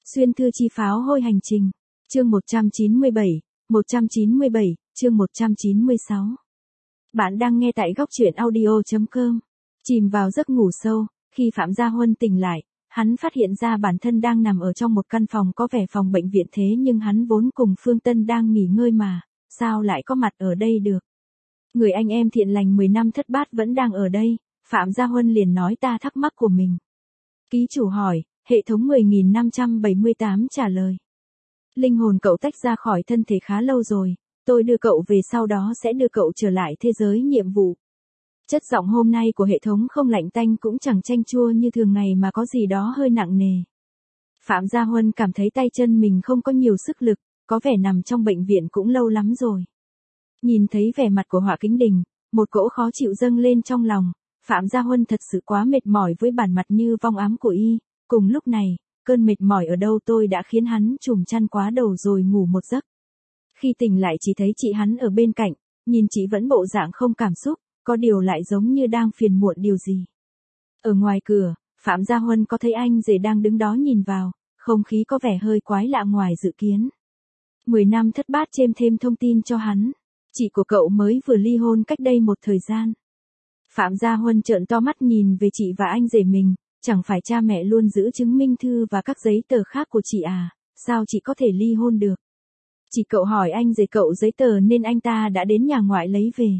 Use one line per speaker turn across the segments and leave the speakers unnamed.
Xuyên thư chi pháo hôi hành trình. Chương 197, chương 196. Bạn đang nghe tại góc truyện audio.com. Chìm vào giấc ngủ sâu, khi Phạm Gia Huân tỉnh lại, hắn phát hiện ra bản thân đang nằm ở trong một căn phòng có vẻ phòng bệnh viện, thế nhưng hắn vốn cùng Phương Tân đang nghỉ ngơi mà, sao lại có mặt ở đây được? Người anh em thiện lành 10 năm thất bát vẫn đang ở đây, Phạm Gia Huân liền nói ta thắc mắc của mình. Ký chủ hỏi, hệ thống 10.578 trả lời. Linh hồn cậu tách ra khỏi thân thể khá lâu rồi, tôi đưa cậu về, sau đó sẽ đưa cậu trở lại thế giới nhiệm vụ. Chất giọng hôm nay của hệ thống không lạnh tanh cũng chẳng chanh chua như thường ngày mà có gì đó hơi nặng nề. Phạm Gia Huân cảm thấy tay chân mình không có nhiều sức lực, có vẻ nằm trong bệnh viện cũng lâu lắm rồi. Nhìn thấy vẻ mặt của Họa Kính Đình, một cỗ khó chịu dâng lên trong lòng, Phạm Gia Huân thật sự quá mệt mỏi với bản mặt như vong ám của y. Cùng lúc này, cơn mệt mỏi ở đâu tôi đã khiến hắn trùm chăn quá đầu rồi ngủ một giấc. Khi tỉnh lại chỉ thấy chị hắn ở bên cạnh, nhìn chị vẫn bộ dạng không cảm xúc, có điều lại giống như đang phiền muộn điều gì. Ở ngoài cửa, Phạm Gia Huân có thấy anh rể đang đứng đó nhìn vào, không khí có vẻ hơi quái lạ ngoài dự kiến. 10 năm thất bát chêm thêm thông tin cho hắn, chị của cậu mới vừa ly hôn cách đây một thời gian. Phạm Gia Huân trợn to mắt nhìn về chị và anh rể mình, chẳng phải cha mẹ luôn giữ chứng minh thư và các giấy tờ khác của chị à, sao chị có thể ly hôn được? Chị cậu hỏi anh rể cậu giấy tờ nên anh ta đã đến nhà ngoại lấy về.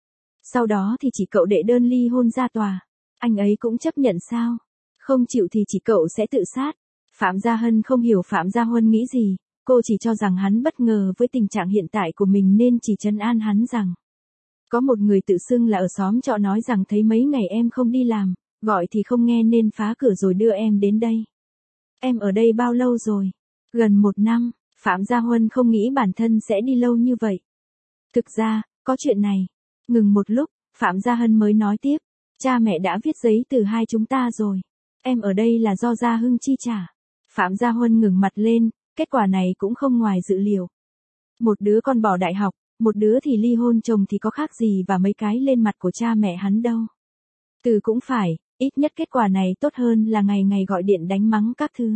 Sau đó thì chị cậu đệ đơn ly hôn ra tòa, anh ấy cũng chấp nhận sao? Không chịu thì chị cậu sẽ tự sát. Phạm Gia Hân không hiểu Phạm Gia Huân nghĩ gì, cô chỉ cho rằng hắn bất ngờ với tình trạng hiện tại của mình nên chỉ trấn an hắn rằng. Có một người tự xưng là ở xóm trọ nói rằng thấy mấy ngày em không đi làm, gọi thì không nghe nên phá cửa rồi đưa em đến đây. Em ở đây bao lâu rồi? Gần 1 năm, Phạm Gia Huân không nghĩ bản thân sẽ đi lâu như vậy. Thực ra, có chuyện này. Ngừng một lúc, Phạm Gia Hân mới nói tiếp. Cha mẹ đã viết giấy từ hai chúng ta rồi. Em ở đây là do Gia Hưng chi trả. Phạm Gia Huân ngừng mặt lên, kết quả này cũng không ngoài dự liệu. Một đứa con bỏ đại học, một đứa thì ly hôn chồng thì có khác gì và mấy cái lên mặt của cha mẹ hắn đâu. Từ cũng phải, ít nhất kết quả này tốt hơn là ngày ngày gọi điện đánh mắng các thứ.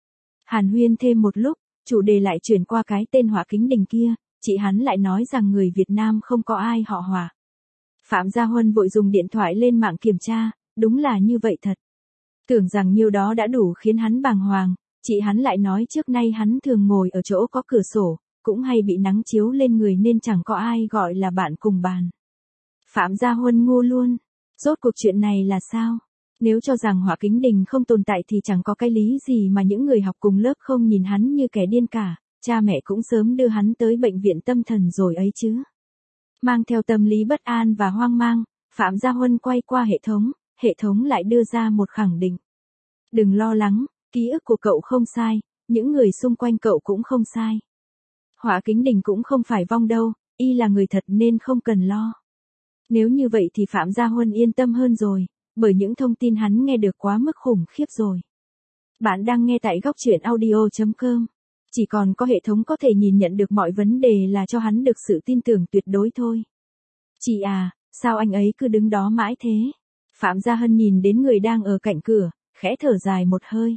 Hàn huyên thêm một lúc, chủ đề lại chuyển qua cái tên Họa Kính Đình kia, chị hắn lại nói rằng người Việt Nam không có ai họ Họa. Phạm Gia Huân vội dùng điện thoại lên mạng kiểm tra, đúng là như vậy thật. Tưởng rằng nhiêu đó đã đủ khiến hắn bàng hoàng, chị hắn lại nói trước nay hắn thường ngồi ở chỗ có cửa sổ, cũng hay bị nắng chiếu lên người nên chẳng có ai gọi là bạn cùng bàn. Phạm Gia Huân ngu luôn, rốt cuộc chuyện này là sao? Nếu cho rằng Họa Kính Đình không tồn tại thì chẳng có cái lý gì mà những người học cùng lớp không nhìn hắn như kẻ điên cả, cha mẹ cũng sớm đưa hắn tới bệnh viện tâm thần rồi ấy chứ. Mang theo tâm lý bất an và hoang mang, Phạm Gia Huân quay qua hệ thống lại đưa ra một khẳng định. Đừng lo lắng, ký ức của cậu không sai, những người xung quanh cậu cũng không sai. Họa Kính Đình cũng không phải vong đâu, y là người thật nên không cần lo. Nếu như vậy thì Phạm Gia Huân yên tâm hơn rồi, bởi những thông tin hắn nghe được quá mức khủng khiếp rồi. Bạn đang nghe tại góc truyện audio.com. Chỉ còn có hệ thống có thể nhìn nhận được mọi vấn đề là cho hắn được sự tin tưởng tuyệt đối thôi. Chị à, sao anh ấy cứ đứng đó mãi thế? Phạm Gia Hân nhìn đến người đang ở cạnh cửa, khẽ thở dài một hơi.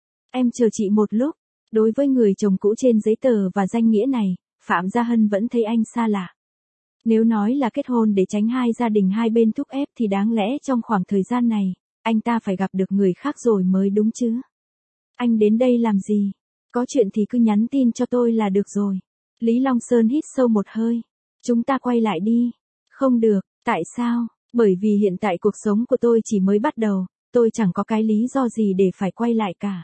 Em chờ chị một lúc. Đối với người chồng cũ trên giấy tờ và danh nghĩa này, Phạm Gia Hân vẫn thấy anh xa lạ. Nếu nói là kết hôn để tránh hai gia đình hai bên thúc ép thì đáng lẽ trong khoảng thời gian này, anh ta phải gặp được người khác rồi mới đúng chứ. Anh đến đây làm gì? Có chuyện thì cứ nhắn tin cho tôi là được rồi. Lý Long Sơn hít sâu một hơi. Chúng ta quay lại đi. Không được, tại sao? Bởi vì hiện tại cuộc sống của tôi chỉ mới bắt đầu, tôi chẳng có cái lý do gì để phải quay lại cả.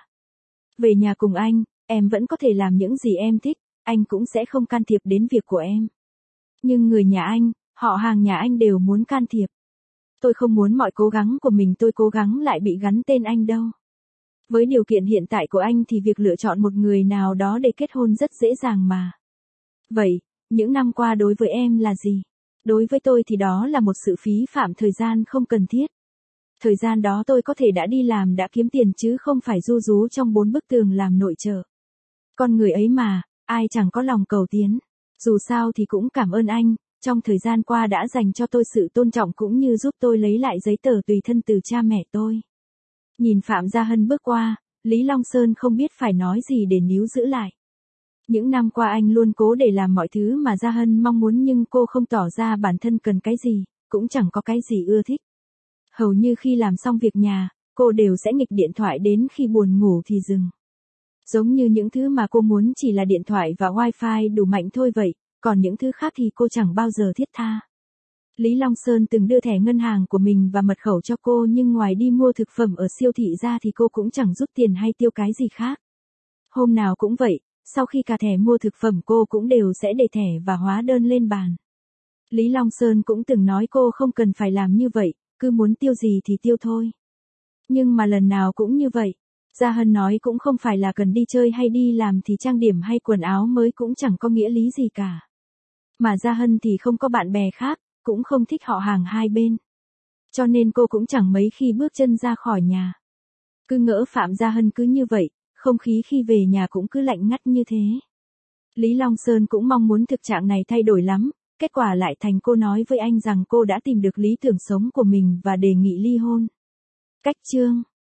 Về nhà cùng anh, em vẫn có thể làm những gì em thích, anh cũng sẽ không can thiệp đến việc của em. Nhưng người nhà anh, họ hàng nhà anh đều muốn can thiệp. Tôi không muốn mọi cố gắng của mình tôi cố gắng lại bị gắn tên anh đâu. Với điều kiện hiện tại của anh thì việc lựa chọn một người nào đó để kết hôn rất dễ dàng mà. Vậy, những năm qua đối với em là gì? Đối với tôi thì đó là một sự phí phạm thời gian không cần thiết. Thời gian đó tôi có thể đã đi làm đã kiếm tiền chứ không phải ru rú trong 4 bức tường làm nội trợ. Con người ấy mà, ai chẳng có lòng cầu tiến. Dù sao thì cũng cảm ơn anh, trong thời gian qua đã dành cho tôi sự tôn trọng cũng như giúp tôi lấy lại giấy tờ tùy thân từ cha mẹ tôi. Nhìn Phạm Gia Hân bước qua, Lý Long Sơn không biết phải nói gì để níu giữ lại. Những năm qua anh luôn cố để làm mọi thứ mà Gia Hân mong muốn nhưng cô không tỏ ra bản thân cần cái gì, cũng chẳng có cái gì ưa thích. Hầu như khi làm xong việc nhà, cô đều sẽ nghịch điện thoại đến khi buồn ngủ thì dừng. Giống như những thứ mà cô muốn chỉ là điện thoại và wifi đủ mạnh thôi vậy, còn những thứ khác thì cô chẳng bao giờ thiết tha. Lý Long Sơn từng đưa thẻ ngân hàng của mình và mật khẩu cho cô nhưng ngoài đi mua thực phẩm ở siêu thị ra thì cô cũng chẳng rút tiền hay tiêu cái gì khác. Hôm nào cũng vậy, sau khi cả thẻ mua thực phẩm cô cũng đều sẽ để thẻ và hóa đơn lên bàn. Lý Long Sơn cũng từng nói cô không cần phải làm như vậy, cứ muốn tiêu gì thì tiêu thôi. Nhưng mà lần nào cũng như vậy. Gia Hân nói cũng không phải là cần đi chơi hay đi làm thì trang điểm hay quần áo mới cũng chẳng có nghĩa lý gì cả. Mà Gia Hân thì không có bạn bè khác, cũng không thích họ hàng hai bên. Cho nên cô cũng chẳng mấy khi bước chân ra khỏi nhà. Cứ ngỡ Phạm Gia Hân cứ như vậy, không khí khi về nhà cũng cứ lạnh ngắt như thế. Lý Long Sơn cũng mong muốn thực trạng này thay đổi lắm, kết quả lại thành cô nói với anh rằng cô đã tìm được lý tưởng sống của mình và đề nghị ly hôn. Cách chương